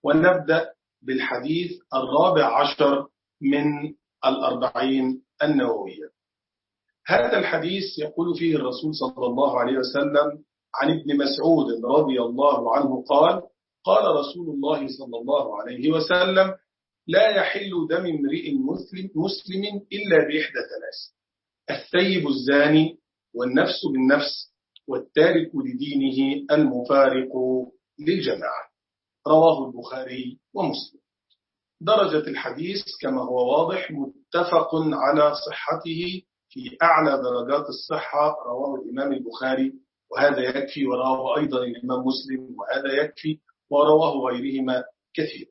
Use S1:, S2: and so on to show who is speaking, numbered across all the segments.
S1: ونبدأ بالحديث 14 من 40 النووية. هذا الحديث يقول فيه الرسول صلى الله عليه وسلم عن ابن مسعود رضي الله عنه قال: قال رسول الله صلى الله عليه وسلم: لا يحل دم امرئ مسلم إلا بإحدى ثلاث: الثيب الزاني، والنفس بالنفس، والتارك لدينه المفارق للجماعة. رواه البخاري ومسلم. درجة الحديث كما هو واضح متفق على صحته في أعلى درجات الصحة. رواه الإمام البخاري وهذا يكفي، ورواه أيضا الإمام مسلم وهذا يكفي، ورواه غيرهما كثير.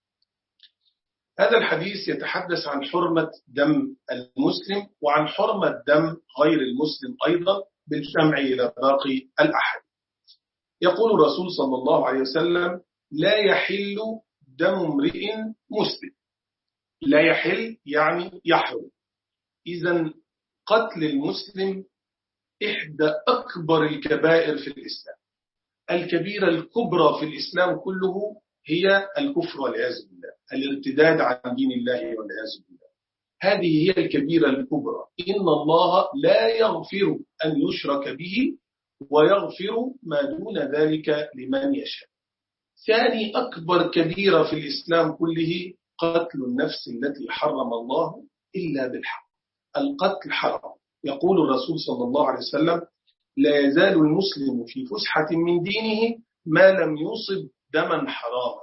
S1: هذا الحديث يتحدث عن حرمة دم المسلم وعن حرمة دم غير المسلم أيضا بالجمع إلى باقي الأحاديث. يقول الرسول صلى الله عليه وسلم: لا يحل دم امرئ مسلم. لا يحل يعني يحرم. إذن قتل المسلم إحدى أكبر الكبائر في الإسلام. الكبيرة الكبرى في الإسلام كله هي الكفر والعياذ بالله، الارتداد عن دين الله والعياذ بالله. هذه هي الكبيرة الكبرى. إن الله لا يغفر أن يشرك به ويغفر ما دون ذلك لمن يشاء. ثاني أكبر كبيرة في الإسلام كله قتل النفس التي حرم الله إلا بالحق. القتل حرام. يقول الرسول صلى الله عليه وسلم: لا يزال المسلم في فسحة من دينه ما لم يصب دما حراما.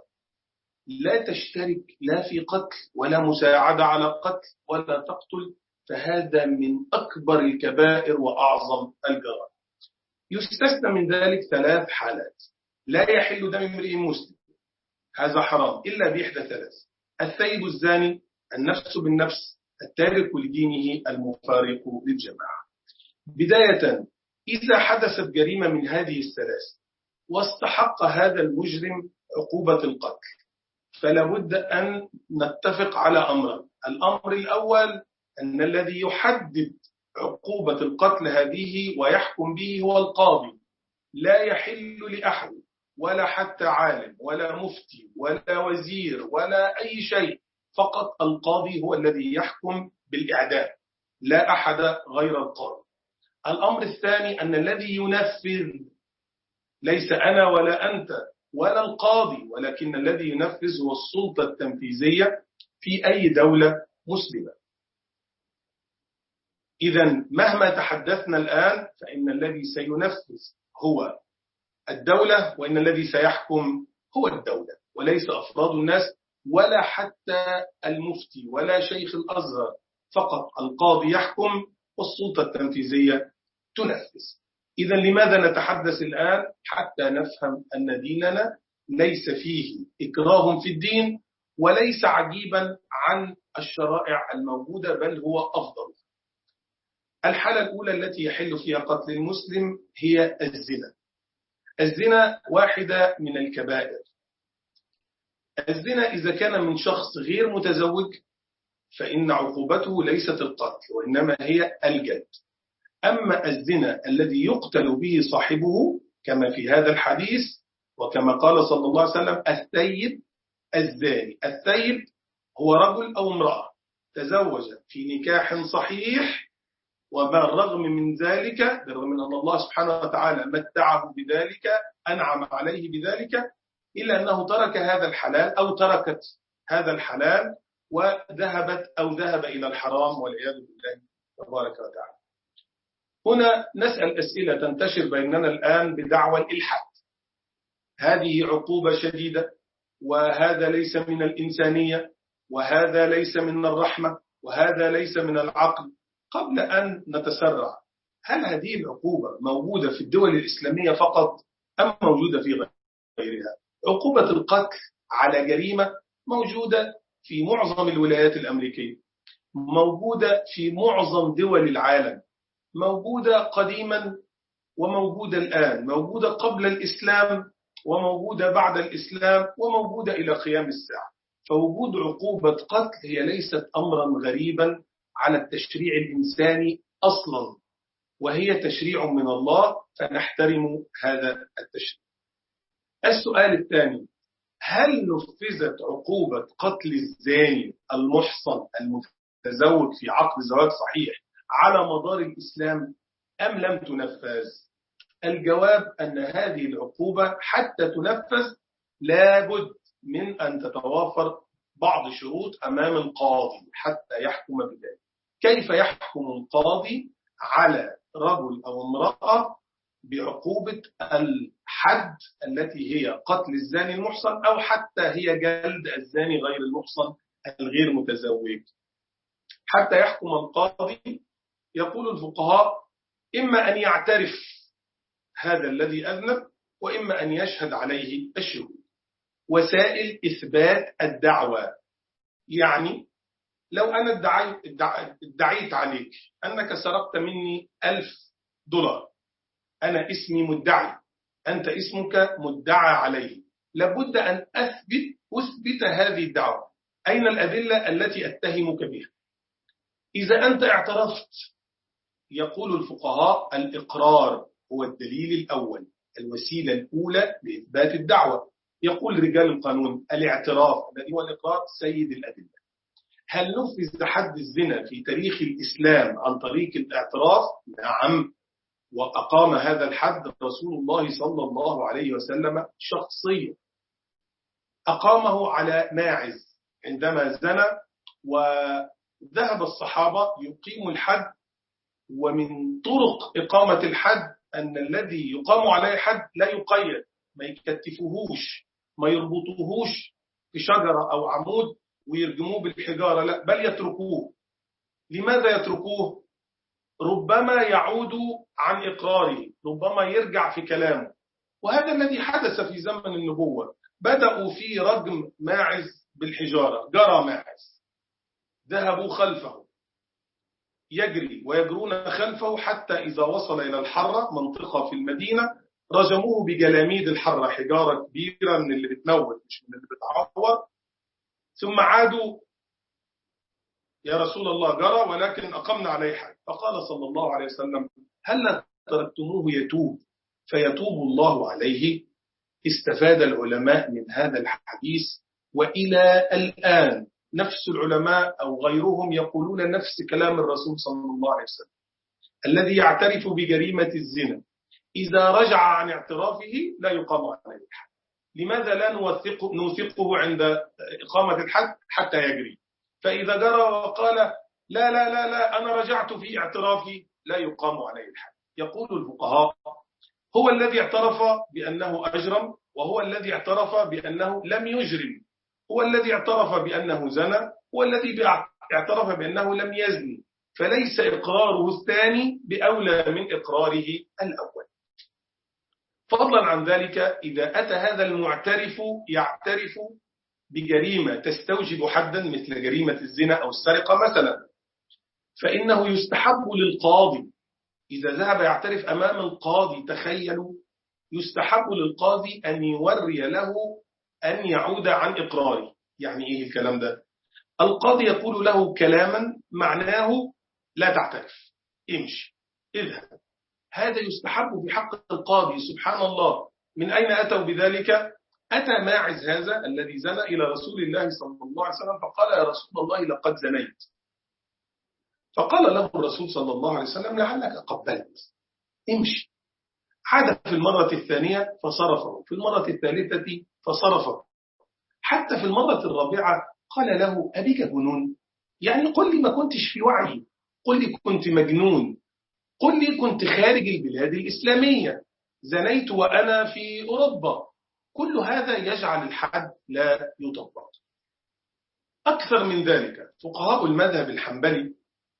S1: لا تشترك لا في قتل ولا مساعدة على قتل ولا تقتل، فهذا من أكبر الكبائر وأعظم الجرائم. يستثنى من ذلك 3 حالات. لا يحل دم امرئ مسلم، هذا حرام إلا بإحدى 3: الثيب الزاني، النفس بالنفس، التارك لدينه المفارق للجماعة. بداية، إذا حدثت جريمة من هذه ال3 واستحق هذا المجرم عقوبة القتل، فلا بد أن نتفق على أمرين. الأمر الأول أن الذي يحدد عقوبة القتل هذه ويحكم به هو القاضي. لا يحل لأحد ولا حتى عالم ولا مفتي ولا وزير ولا أي شيء، فقط القاضي هو الذي يحكم بالإعدام، لا أحد غير القاضي. الأمر الثاني أن الذي ينفذ ليس أنا ولا أنت ولا القاضي، ولكن الذي ينفذ هو السلطة التنفيذية في أي دولة مسلمة. إذن مهما تحدثنا الآن فإن الذي سينفذ هو الدولة، وإن الذي سيحكم هو الدولة وليس أفراد الناس ولا حتى المفتي ولا شيخ الأزهر، فقط القاضي يحكم والسلطة التنفيذية تنفذ. إذن لماذا نتحدث الآن؟ حتى نفهم أن ديننا ليس فيه إكراه في الدين وليس عجيبا عن الشرائع الموجودة، بل هو أفضل. الحالة الأولى التي يحل فيها قتل المسلم هي الزنا. الزنا واحدة من الكبائر. الزنا إذا كان من شخص غير متزوج فإن عقوبته ليست القتل وإنما هي الجلد. أما الزنا الذي يقتل به صاحبه كما في هذا الحديث وكما قال صلى الله عليه وسلم: الثيب الزاني. الثيب هو رجل أو امرأة تزوج في نكاح صحيح، وبالرغم من ذلك، بالرغم من أن الله سبحانه وتعالى متعه بذلك، أنعم عليه بذلك، إلا أنه ترك هذا الحلال أو تركت هذا الحلال وذهبت أو ذهب إلى الحرام والعياذ بالله تبارك وتعالى. هنا نسأل أسئلة تنتشر بيننا الآن بدعوى الإلحاد. هذه عقوبة شديدة، وهذا ليس من الإنسانية، وهذا ليس من الرحمة، وهذا ليس من العقل. قبل أن نتسرع، هل هذه العقوبة موجودة في الدول الإسلامية فقط أم موجودة في غيرها؟ عقوبة القتل على جريمة موجودة في معظم الولايات الأمريكية، موجودة في معظم دول العالم، موجودة قديما وموجودة الآن، موجودة قبل الإسلام وموجودة بعد الإسلام وموجودة إلى قيام الساعة. فوجود عقوبة قتل هي ليست أمرا غريبا على التشريع الإنساني أصلا، وهي تشريع من الله، فنحترم هذا التشريع. السؤال الثاني: هل نفذت عقوبة قتل الزاني المحصن المتزوج في عقد زواج صحيح على مدار الإسلام أم لم تنفذ؟ الجواب أن هذه العقوبة حتى تنفذ لابد من أن تتوافر بعض شروط أمام القاضي حتى يحكم بذلك. كيف يحكم القاضي على رجل أو امرأة بعقوبة الحد التي هي قتل الزاني المحصن أو حتى هي جلد الزاني غير المحصن الغير متزوج؟ حتى يحكم القاضي يقول الفقهاء إما أن يعترف هذا الذي أذنب وإما أن يشهد عليه الشهود. وسائل إثبات الدعوة، يعني لو أنا ادعيت عليك أنك سرقت مني $1000، أنا اسمي مدعي، أنت اسمك مدعى عليه، لابد أن أثبت هذه الدعوة. أين الأدلة التي أتهمك بها؟ إذا أنت اعترفت، يقول الفقهاء الإقرار هو الدليل الأول، الوسيلة الأولى لإثبات الدعوة. يقول رجال القانون الاعتراف الذي هو الإقرار سيد الأدلة. هل نفذ حد الزنا في تاريخ الإسلام عن طريق الاعتراف؟ نعم، وأقام هذا الحد رسول الله صلى الله عليه وسلم شخصيا، أقامه على ماعز عندما زنى، وذهب الصحابة يقيموا الحد. ومن طرق إقامة الحد أن الذي يقام عليه حد لا يقيد، ما يكتفوهوش، ما يربطوهوش في شجرة أو عمود ويرجموه بالحجارة، لا، بل يتركوه. لماذا يتركوه؟ ربما يعود عن إقراره، ربما يرجع في كلامه. وهذا الذي حدث في زمن النبوة، بدأوا في رجم ماعز بالحجارة، جرى ماعز، ذهبوا خلفه يجري ويجرون خلفه حتى إذا وصل إلى الحرة، منطقة في المدينة، رجموه بجلاميد الحرة، حجارة كبيرة من اللي بتموت مش من اللي بتعور. ثم عادوا، يا رسول الله جرى ولكن أقمنا عليه حد. فقال صلى الله عليه وسلم هل تركتموه يتوب فيتوب الله عليه؟ استفاد العلماء من هذا الحديث، وإلى الآن نفس العلماء أو غيرهم يقولون نفس كلام الرسول صلى الله عليه وسلم. الذي يعترف بجريمة الزنا إذا رجع عن اعترافه لا يقام عليه الحد. لماذا لا نوثقه عند إقامة الحد حتى يجري؟ فإذا جرى وقال لا لا لا لا أنا رجعت في اعترافي لا يقام عليه الحد. يقول الفقهاء هو الذي اعترف بأنه أجرم، وهو الذي اعترف بأنه لم يجرم، هو الذي اعترف بأنه زنى، هو الذي اعترف بأنه لم يزني، فليس إقراره الثاني بأولى من إقراره الأول. فضلا عن ذلك، إذا أتى هذا المعترف يعترف بجريمة تستوجب حدا مثل جريمة الزنا أو السرقة مثلا، فإنه يستحب للقاضي إذا ذهب يعترف أمام القاضي، تخيلوا، يستحب للقاضي أن يوري له أن يعود عن إقراره. يعني إيه الكلام ده؟ القاضي يقول له كلاما معناه لا تعترف، امشي، اذهب. هذا يستحب في حق القاضي. سبحان الله، من أين أتوا بذلك؟ أتى ماعز هذا الذي زنى إلى رسول الله صلى الله عليه وسلم فقال يا رسول الله لقد زنيت. فقال له الرسول صلى الله عليه وسلم لعلك قبلت، امشي. عاد في المرة الثانية فصرفه، في المرة الثالثة فصرفه، حتى في المرة الرابعة قال له أبيك جنون؟ يعني قل لي ما كنتش في وعي، قل لي كنت مجنون، قل لي كنت خارج البلاد الإسلامية، زنيت وأنا في أوروبا. كل هذا يجعل الحد لا يطبق. أكثر من ذلك، فقهاء المذهب الحنبلي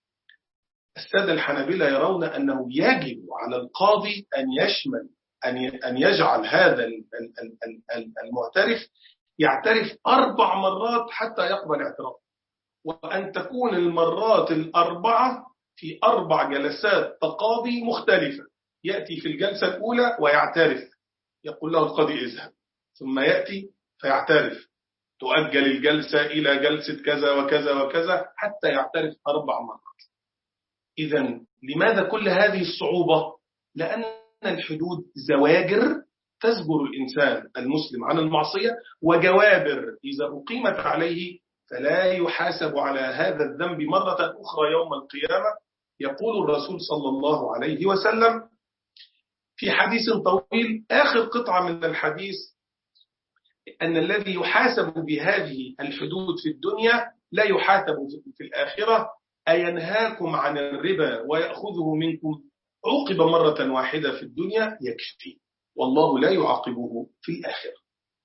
S1: السادة الحنابلة يرون أنه يجب على القاضي أن يجعل هذا المعترف يعترف 4 مرات حتى يقبل اعتراف، وأن تكون المرات الأربعة في 4 جلسات تقاضي مختلفة. يأتي في الجلسة الأولى ويعترف، يقول له القاضي اذهب، ثم يأتي فيعترف، تؤجل الجلسة إلى جلسة كذا وكذا وكذا حتى يعترف 4 مرات. إذن لماذا كل هذه الصعوبة؟ لأن الحدود زواجر تزجر الإنسان المسلم عن المعصية، وجوابر إذا أقيمت عليه فلا يحاسب على هذا الذنب مرة أخرى يوم القيامة. يقول الرسول صلى الله عليه وسلم في حديث طويل، آخر قطعة من الحديث، أن الذي يحاسب بهذه الحدود في الدنيا لا يحاسب في الآخرة. أينهاكم عن الربا ويأخذه منكم، عوقب مرة واحدة في الدنيا يكفي، والله لا يعاقبه في الآخرة.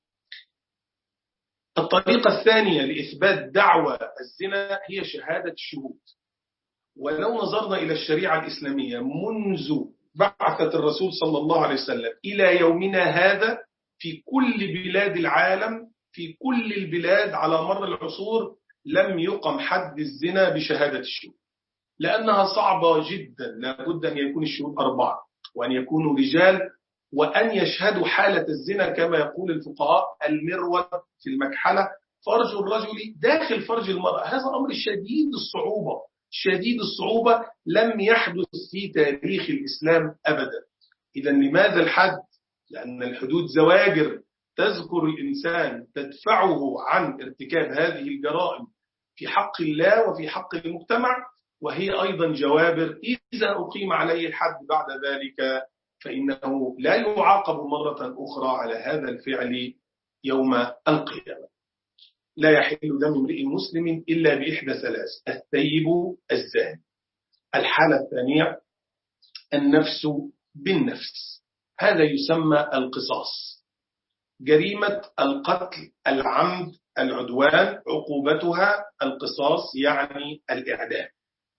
S1: الطريقة الثانية لإثبات دعوى الزنا هي شهادة الشهود. ولو نظرنا إلى الشريعة الإسلامية منذ بعثة الرسول صلى الله عليه وسلم إلى يومنا هذا، في كل بلاد العالم، في كل البلاد على مر العصور، لم يقم حد الزنا بشهادة الشهود، لأنها صعبة جدا. لابد أن يكون الشهود 4، وأن يكونوا رجال، وأن يشهدوا حالة الزنا كما يقول الفقهاء المروة في المكحلة، فرج الرجل داخل فرج المرأة. هذا أمر شديد الصعوبة، شديد الصعوبة، لم يحدث في تاريخ الإسلام أبدا. إذا لماذا الحد؟ لأن الحدود زواجر تذكر الإنسان، تدفعه عن ارتكاب هذه الجرائم في حق الله وفي حق المجتمع، وهي أيضا جوابر إذا أقيم عليه الحد بعد ذلك فإنه لا يعاقب مرة أخرى على هذا الفعل يوم القيامة. لا يحل دم امرئ مسلم إلا بإحدى ثلاث: الثيب الزاني. الحالة الثانية النفس بالنفس، هذا يسمى القصاص. جريمة القتل العمد العدوان عقوبتها القصاص، يعني الإعدام.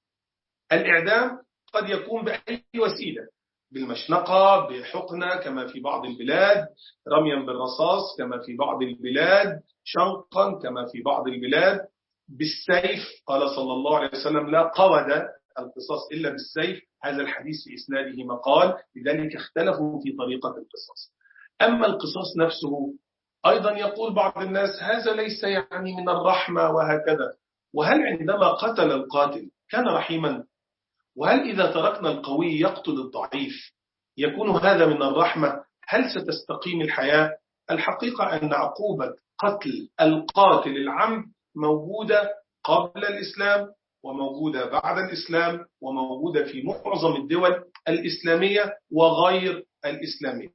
S1: الإعدام قد يكون بأي وسيلة، بالمشنقة، بحقنة كما في بعض البلاد، رميا بالرصاص كما في بعض البلاد، شنقا كما في بعض البلاد، بالسيف. قال صلى الله عليه وسلم: لا قود القصاص إلا بالسيف. هذا الحديث في إسناده مقال، لذلك اختلفوا في طريقة القصاص. أما القصاص نفسه أيضا يقول بعض الناس هذا ليس يعني من الرحمة وهكذا. وهل عندما قتل القاتل كان رحيما؟ وهل إذا تركنا القوي يقتل الضعيف يكون هذا من الرحمة؟ هل ستستقيم الحياة؟ الحقيقة أن عقوبة قتل القاتل العمد موجودة قبل الإسلام، وموجودة بعد الإسلام، وموجودة في معظم الدول الإسلامية وغير الإسلامية.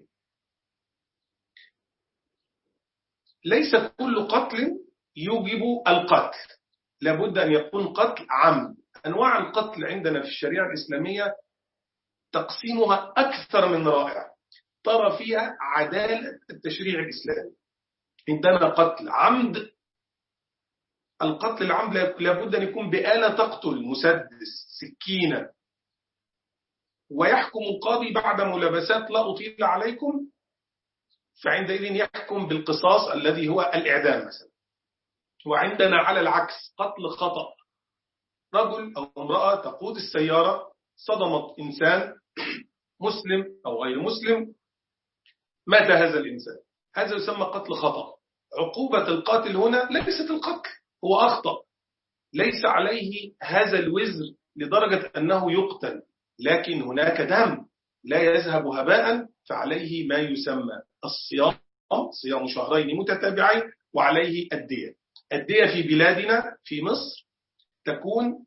S1: ليس كل قتل يوجب القتل، لابد أن يكون قتل عمد. أنواع القتل عندنا في الشريعة الإسلامية تقسيمها أكثر من رائع، ترى فيها عدالة التشريع الإسلامي. عندنا قتل عمد، القتل العمد لابد أن يكون بآلة تقتل، مسدس، سكينة، ويحكم القاضي بعد ملابسات لا أطيل عليكم، فعندئذ يحكم بالقصاص الذي هو الإعدام مثلا. وعندنا على العكس قتل خطأ، رجل أو امرأة تقود السيارة، صدمت إنسان مسلم أو غير مسلم، مات هذا الإنسان، هذا يسمى قتل خطأ. عقوبة القاتل هنا ليست القتل، هو أخطأ، ليس عليه هذا الوزر لدرجة أنه يقتل، لكن هناك دم لا يذهب هباء، فعليه ما يسمى الصيام، صيام شهرين متتابعين، وعليه الدية. الدية في بلادنا في مصر تكون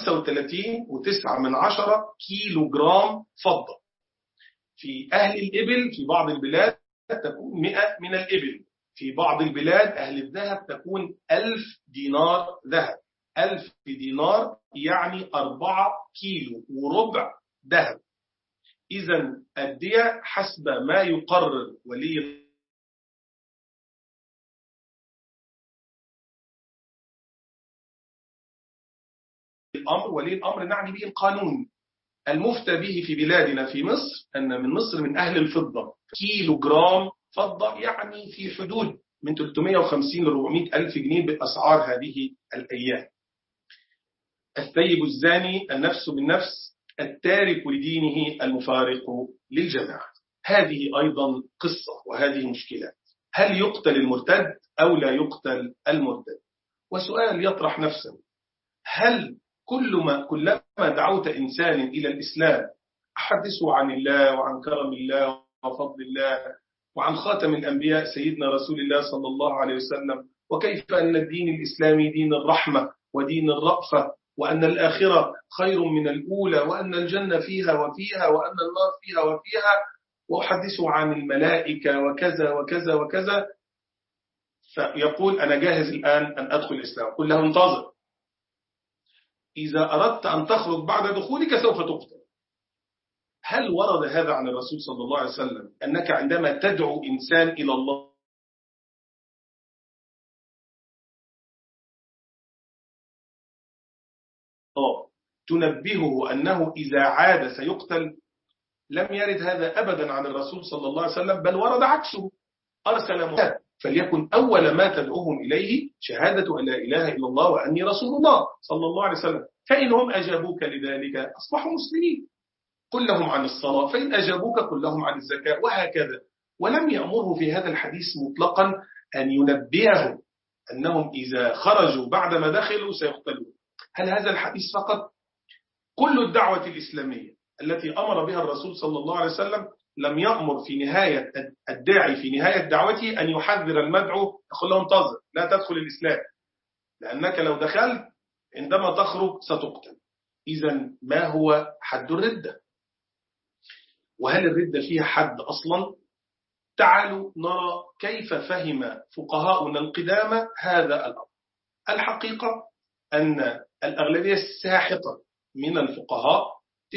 S1: 35.9 كيلو جرام فضة. في أهل الإبل في بعض البلاد تكون 100 من الإبل. في بعض البلاد أهل الذهب تكون 1000 دينار ذهب. 1000 دينار يعني 4 كيلو وربع ذهب. إذن الدية حسب ما يقرر ولي الأمر. ولي الأمر نعني به القانون المفتى به في بلادنا في مصر، أن من مصر من أهل الفضة كيلو جرام فضة يعني في حدود من 350 ل 400 ألف جنيه بأسعار هذه الأيام. الثيب الزاني النفس بالنفس، التارك لدينه المفارق للجماعة. هذه أيضا قصة وهذه مشكلة، هل يقتل المرتد أو لا يقتل المرتد؟ وسؤال يطرح نفسه، هل كلما دعوت إنسان إلى الإسلام أحدثه عن الله وعن كرم الله وفضل الله وعن خاتم الأنبياء سيدنا رسول الله صلى الله عليه وسلم، وكيف أن الدين الإسلامي دين الرحمة ودين الرأفة، وأن الآخرة خير من الأولى، وأن الجنة فيها وفيها، وأن النار فيها وفيها، وأحدثه عن الملائكة وكذا وكذا وكذا. فيقول أنا جاهز الآن أن أدخل الإسلام. قل له انتظر، إذا أردت أن تخرج بعد دخولك سوف تقتل. هل ورد هذا عن الرسول صلى الله عليه وسلم أنك عندما تدعو إنسان إلى الله تنبهه أنه إذا عاد سيقتل؟ لم يرد هذا أبدا عن الرسول صلى الله عليه وسلم، بل ورد عكسه. أرسل محمد فليكن أول ما تدعوهم إليه شهادة أن لا إله إلا الله وأني رسول الله صلى الله عليه وسلم، فإنهم أجابوك لذلك أصبحوا مسلمين. قل لهم عن الصلاة، فإن أجابوك قل لهم عن الزكاة، وهكذا. ولم يأمره في هذا الحديث مطلقا أن ينبههم أنهم إذا خرجوا بعدما دخلوا سيقتلون. هل هذا الحديث فقط؟ كل الدعوة الإسلامية التي أمر بها الرسول صلى الله عليه وسلم لم يأمر في نهاية الداعي في نهاية دعوته أن يحذر المدعو يقول له انتظر لا تدخل الإسلام، لأنك لو دخلت عندما تخرج ستقتل. إذن ما هو حد الردة؟ وهل الردة فيها حد أصلا؟ تعالوا نرى كيف فهم فقهاؤنا القدامى هذا الأمر. الحقيقة أن الأغلبية الساحقة من الفقهاء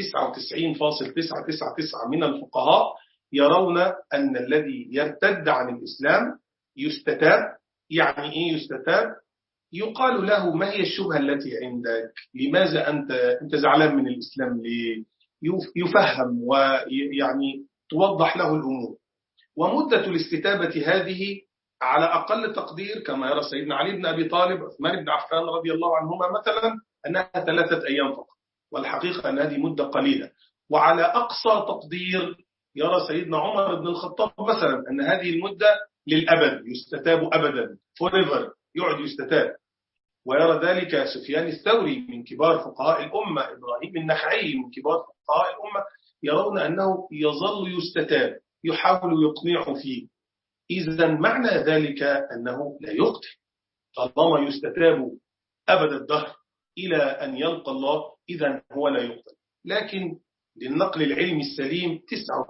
S1: 99.999 من الفقهاء يرون أن الذي يرتد عن الإسلام يستتاب. يعني إيه يستتاب؟ يقال له ما هي الشبهة التي عندك؟ لماذا أنت زعلان من الإسلام ليه؟ يفهم ويعني توضح له الأمور. ومدة الاستتابة هذه على أقل تقدير كما يرى سيدنا علي بن أبي طالب عثمان بن عفان رضي الله عنهما مثلا أنها 3 أيام فقط، والحقيقة أن هذه مدة قليلة. وعلى أقصى تقدير يرى سيدنا عمر بن الخطاب مثلا أن هذه المدة للأبد، يستتاب أبدا forever، يقعد يستتاب. ويرى ذلك سفيان الثوري من كبار فقهاء الأمة، إبراهيم النخعي من كبار فقهاء الأمة، يرون أنه يظل يستتاب، يحاول يقنعه فيه. إذن معنى ذلك أنه لا يقتل طالما يستتاب أبد الدهر إلى أن يلقى الله، إذن هو لا يقتل. لكن للنقل العلمي السليم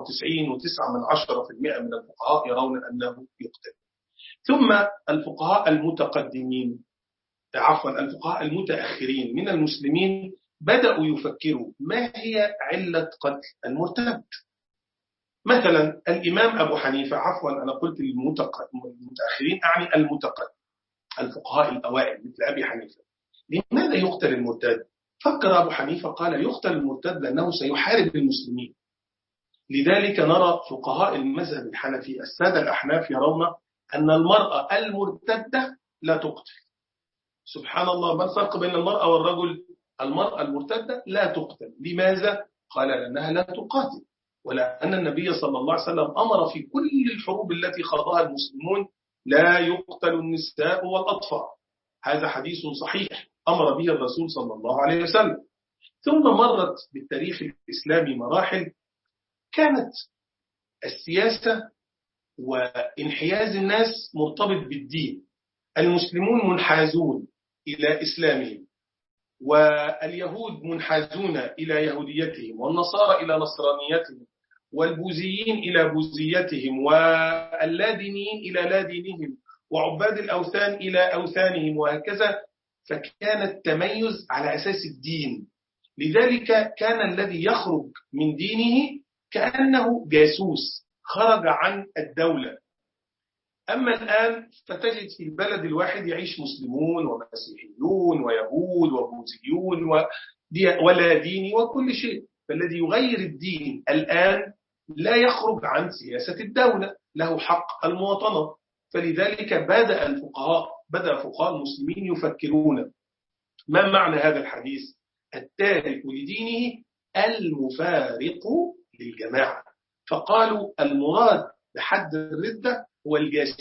S1: 99.9% من الفقهاء يرون أنه يقتل. ثم الفقهاء المتقدمين الفقهاء المتأخرين من المسلمين بدأوا يفكروا ما هي علة قتل المرتد. مثلا الإمام أبو حنيفة، أنا قلت المتأخرين أعني الفقهاء الأوائل مثل أبي حنيفة، لماذا يقتل المرتد؟ فكر أبو حنيفة قال يقتل المرتد لأنه سيحارب المسلمين. لذلك نرى فقهاء المذهب الحنفي السادة الأحناف يرون أن المرأة المرتدة لا تقتل. سبحان الله، ما الفرق بين المرأة والرجل؟ المرأة المرتدة لا تقتل. لماذا؟ قال لأنها لا تقاتل، ولأن النبي صلى الله عليه وسلم أمر في كل الحروب التي خاضها المسلمون لا يقتل النساء والأطفال. هذا حديث صحيح أمر به الرسول صلى الله عليه وسلم. ثم مرت بالتاريخ الإسلامي مراحل كانت السياسة وانحياز الناس مرتبط بالدين. المسلمون منحازون إلى إسلامهم، واليهود منحازون إلى يهوديتهم، والنصارى إلى نصرانيتهم، والبوذيين إلى بوذيتهم، واللادينيين إلى لا دينهم، وعباد الأوثان إلى أوثانهم، وهكذا. فكان التميز على أساس الدين. لذلك كان الذي يخرج من دينه كأنه جاسوس خرج عن الدولة. أما الآن فتجد في البلد الواحد يعيش مسلمون ومسيحيون ويهود وبوذيون ولا ديني وكل شيء. فالذي يغير الدين الآن لا يخرج عن سياسة الدولة، له حق المواطنة. فلذلك بدأ فقهاء المسلمين يفكرون ما معنى هذا الحديث؟ التارك لدينه المفارق للجماعة. فقالوا المراد بحد الردة هو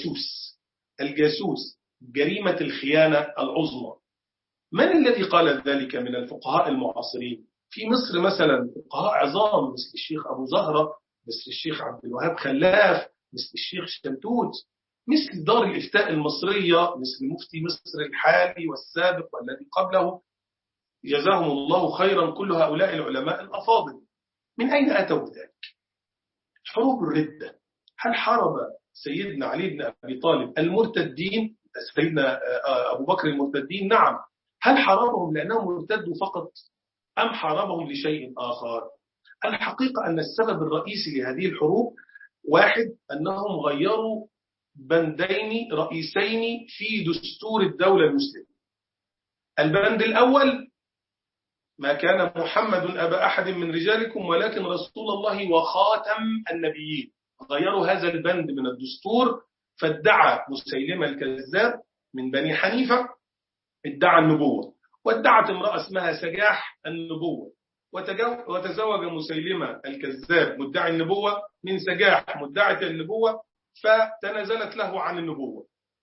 S1: الجاسوس، جريمة الخيانة العظمى. من الذي قال ذلك من الفقهاء المعاصرين؟ في مصر مثلا فقهاء عظام مثل الشيخ أبو زهرة، مثل الشيخ عبد الوهاب خلاف، مثل الشيخ شلتوت، مثل دار الإفتاء المصرية، مثل مفتي مصر الحالي والسابق والذي قبله، جزاهم الله خيرا كل هؤلاء العلماء الأفاضل. من أين أتوا بذلك؟ حروب الردة. هل حارب سيدنا علي بن أبي طالب المرتدين، سيدنا أبو بكر المرتدين؟ نعم. هل حاربهم لأنهم ارتدوا فقط أم حاربهم لشيء آخر؟ الحقيقة أن السبب الرئيسي لهذه الحروب واحد، أنهم غيروا بندين رئيسين في دستور الدولة المسلمة. البند الأول: ما كان محمد أبا أحد من رجالكم ولكن رسول الله وخاتم النبيين. غيروا هذا البند من الدستور، فادعى مسيلمة الكذاب من بني حنيفة ادعى النبوة، وادعت امرأة اسمها سجاح النبوة، وتزوج مسيلمة الكذاب مدعي النبوة من سجاح مدعية النبوة، فتنازلت له عن النبوة.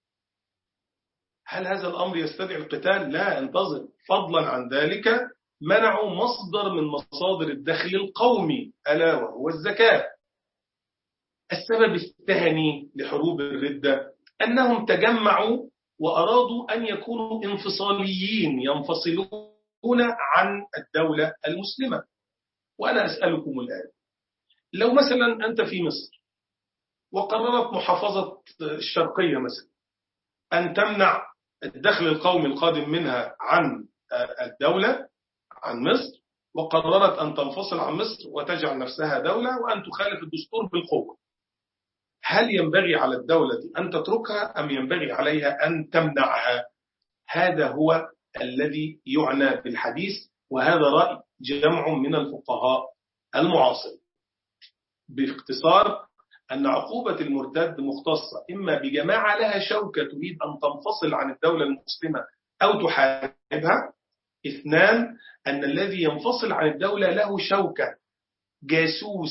S1: هل هذا الأمر يستدعي القتال؟ لا، انتظر. فضلا عن ذلك منعوا مصدر من مصادر الدخل القومي ألا وهو الزكاة. السبب الثاني لحروب الردة أنهم تجمعوا وأرادوا أن يكونوا انفصاليين، ينفصلون عن الدولة المسلمة. وأنا أسألكم الآن، لو مثلا أنت في مصر وقررت محافظة الشرقية مثلا أن تمنع الدخل القومي القادم منها عن الدولة، عن مصر، وقررت أن تنفصل عن مصر وتجعل نفسها دولة وأن تخالف الدستور بالقوة، هل ينبغي على الدولة أن تتركها أم ينبغي عليها أن تمنعها؟ هذا هو الذي يعنى بالحديث، وهذا رأي جمع من الفقهاء المعاصر. باختصار، أن عقوبة المرتد مختصة إما بجماعة لها شوكة تريد أن تنفصل عن الدولة المسلمة أو تحاربها. اثنان، أن الذي ينفصل عن الدولة له شوكة، جاسوس،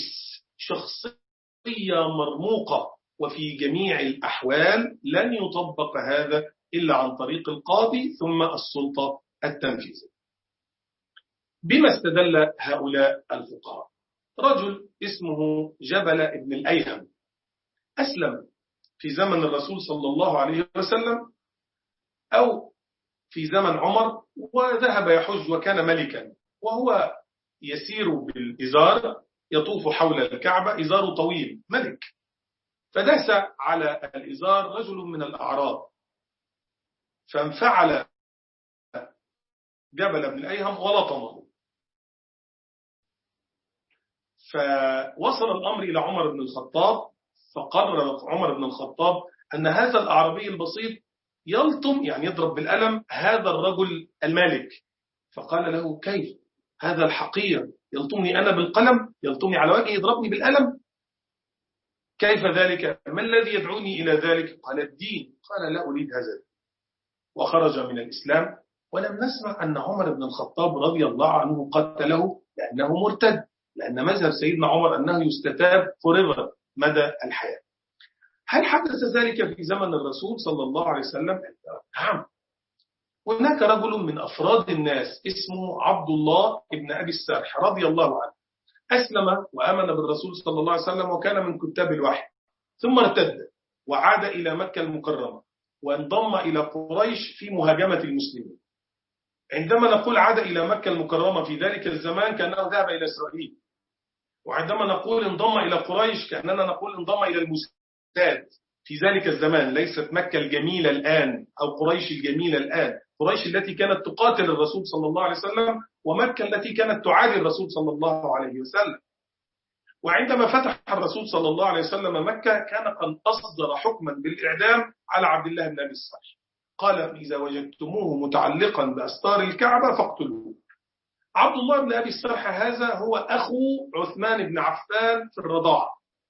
S1: شخصية مرموقة، وفي جميع الأحوال لن يطبق هذا إلا عن طريق القاضي ثم السلطة التنفيذية. بما استدل هؤلاء الفقهاء؟ رجل اسمه جبل ابن الأيهم أسلم في زمن الرسول صلى الله عليه وسلم أو في زمن عمر، وذهب يحج وكان ملكا، وهو يسير بالإزار يطوف حول الكعبة، إزار طويل، ملك، فداس على الإزار رجل من الأعراب، فانفعل جبل ابن الأيهم ولطمه. فوصل الأمر إلى عمر بن الخطاب، فقرر عمر بن الخطاب أن هذا الأعرابي البسيط يلطم، يعني يضرب بالقلم، هذا الرجل المالك. فقال له: كيف هذا الحقير يلطمني أنا بالقلم، يلطمني على وجهي، يضربني بالقلم؟ كيف ذلك؟ ما الذي يدعوني إلى ذلك؟ قال: الدين. قال: لا أريد هذا. وخرج من الإسلام، ولم نسمع أن عمر بن الخطاب رضي الله عنه قتله لأنه مرتد، لأن مذهب سيدنا عمر أنه يستتاب forever، مدى الحياة. هل حدث ذلك في زمن الرسول صلى الله عليه وسلم؟ نعم. هناك رجل من أفراد الناس اسمه عبد الله بن أبي السرح رضي الله عنه، أسلم وآمن بالرسول صلى الله عليه وسلم وكان من كتاب الوحي، ثم ارتد وعاد إلى مكة المكرمة وانضم إلى قريش في مهاجمة المسلمين. عندما نقول عاد إلى مكة المكرمة في ذلك الزمان كأنه ذهب إلى إسرائيل، وعندما نقول انضم إلى قريش كأننا نقول انضم إلى الموساد في ذلك الزمان. ليست مكة الجميلة الآن أو قريش الجميلة الآن، قريش التي كانت تقاتل الرسول صلى الله عليه وسلم، ومكة التي كانت تعادي الرسول صلى الله عليه وسلم. وعندما فتح الرسول صلى الله عليه وسلم مكة كان قد أصدر حكما بالإعدام على عبد الله بن أبي السرح، قال: إذا وجدتموه متعلقا بأستار الكعبة فاقتلوه. عبد الله بن أبي السرح هذا هو أخو عثمان بن عفان في الرضاعة،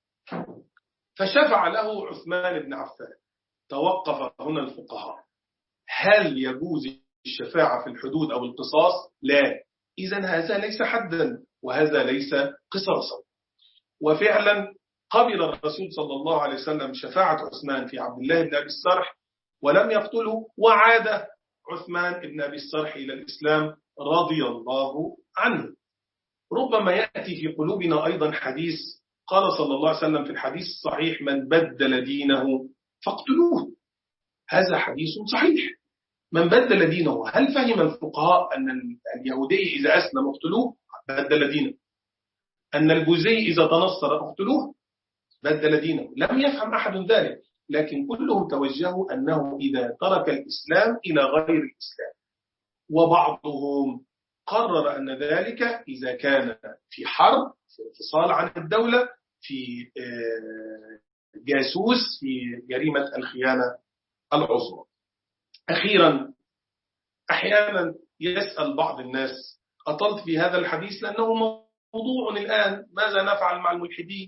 S1: فشفع له عثمان بن عفان. توقف هنا الفقهاء، هل يجوز الشفاعة في الحدود أو القصاص؟ لا. إذن هذا ليس حدا وهذا ليس قصاصا. وفعلا قبل الرسول صلى الله عليه وسلم شفاعة عثمان في عبد الله بن أبي السرح ولم يقتله، وعاد عثمان بن أبي السرح إلى الإسلام رضي الله عنه. ربما يأتي في قلوبنا أيضا حديث قال صلى الله عليه وسلم في الحديث الصحيح: من بدل دينه فاقتلوه. هذا حديث صحيح. من بدل دينه، هل فهم الفقهاء أن اليهودي إذا أسلم اقتلوه؟ بدل دينه. أن البوذي إذا تنصر اقتلوه؟ بدل دينه. لم يفهم أحد ذلك، لكن كلهم توجهوا أنه إذا ترك الإسلام إلى غير الإسلام. وبعضهم قرر أن ذلك إذا كان في حرب، في انفصال عن الدولة، في جاسوس، في جريمة الخيانة العظمى. أخيرا، أحيانا يسأل بعض الناس: أطلت في هذا الحديث لأنه موضوع الآن، ماذا نفعل مع الملحدين؟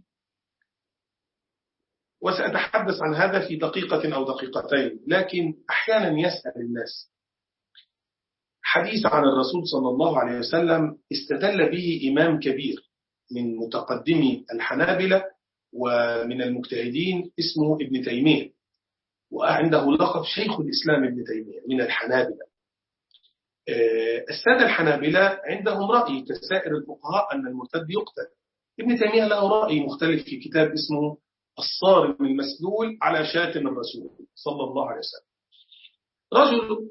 S1: وسأتحدث عن هذا في دقيقة أو دقيقتين. لكن أحيانا يسأل الناس: حديث عن الرسول صلى الله عليه وسلم استدل به إمام كبير من متقدمي الحنابلة ومن المجتهدين اسمه ابن تيمية، وعنده لقب شيخ الإسلام ابن تيمية من الحنابلة. السادة الحنابلة عندهم رأي كسائر الفقهاء أن المرتد يقتل. ابن تيمية له رأي مختلف في كتاب اسمه الصارم المسلول على شاتم الرسول صلى الله عليه وسلم. رجل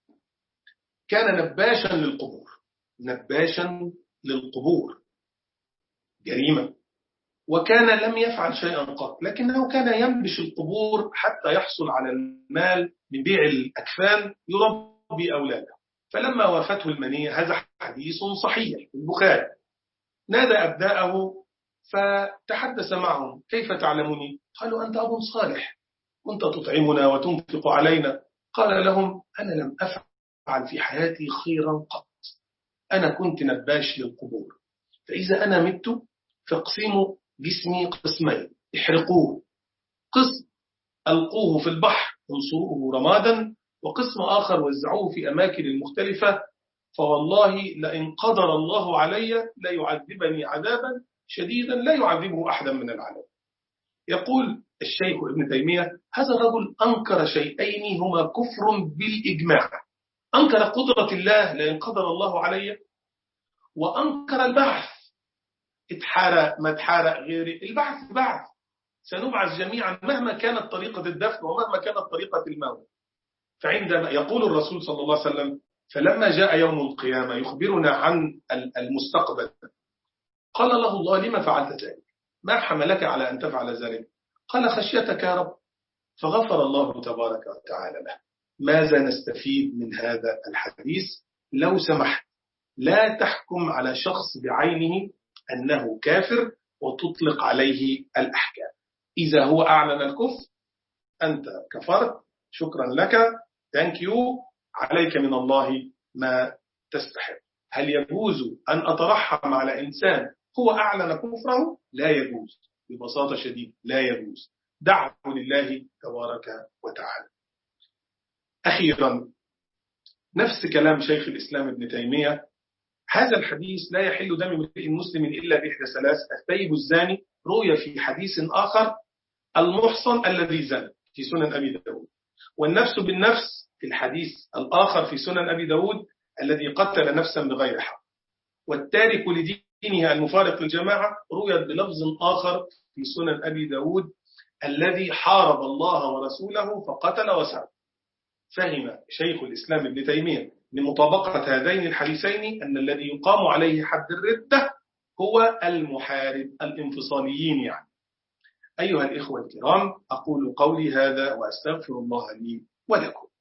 S1: كان نباشا للقبور، نباشا للقبور، جريمة، وكان لم يفعل شيئا قط، لكنه كان ينبش القبور حتى يحصل على المال من بيع الأكفان يربي أولاده. فلما وافته المنية، هذا حديث صحيح في البخاري، نادى أبناءه فتحدث معهم: كيف تعلمني؟ قالوا: أنت أب صالح، كنت تطعمنا وتنفق علينا. قال لهم: أنا لم أفعل في حياتي خيرا قط، أنا كنت نباش للقبور، فإذا أنا مت فاقسموا جسمي قسمين، احرقوه، قسم ألقوه في البحر انصروه رمادا، وقسم آخر وزعوه في أماكن المختلفة، فوالله لئن قدر الله علي ليعذبني عذابا شديدا لا يعذبه أحدا من العالم. يقول الشيخ ابن تيمية: هذا الرجل أنكر شيئين هما كفر بالإجماع، أنكر قدرة الله لئن قدر الله علي، وأنكر البعث. اتحرق ما اتحرق غير البعث، بعث، سنبعث جميعا مهما كانت طريقة الدفن ومهما كانت طريقة الموت. فعندما يقول الرسول صلى الله عليه وسلم: فلما جاء يوم القيامة يخبرنا عن المستقبل، قال له الله: لما فعلت ذلك؟ ما حملك على أن تفعل ذلك؟ قال: خشيتك يا رب. فغفر الله تبارك وتعالى له. ماذا نستفيد من هذا الحديث؟ لو سمحت لا تحكم على شخص بعينه أنه كافر وتطلق عليه الأحكام. إذا هو أعلن الكفر أنت كفرت، شكرا لك، thank you، عليك من الله ما تستحق. هل يجوز أن أترحم على إنسان هو أعلن كفره؟ لا يجوز، ببساطة شديدة لا يجوز، دعه لله تبارك وتعالى. أخيرا، نفس كلام شيخ الإسلام ابن تيمية: هذا الحديث لا يحل دم امرئ مسلم إلا بإحدى ثلاث: الثيب الزاني، روي في حديث آخر المحصن الذي زنى في سنن أبي داود، والنفس بالنفس في الحديث الآخر في سنن أبي داود الذي قتل نفسا بغير حق، والتارك لدينها المفارق للجماعة رويت بلفظ آخر في سنن أبي داود الذي حارب الله ورسوله فقتل وسرق. فهم شيخ الإسلام ابن تيمية من مطابقة هذين الحديثين أن الذي يقام عليه حد الردة هو المحارب، الانفصاليين يعني. أيها الإخوة الكرام، أقول قولي هذا وأستغفر الله لي ولكم.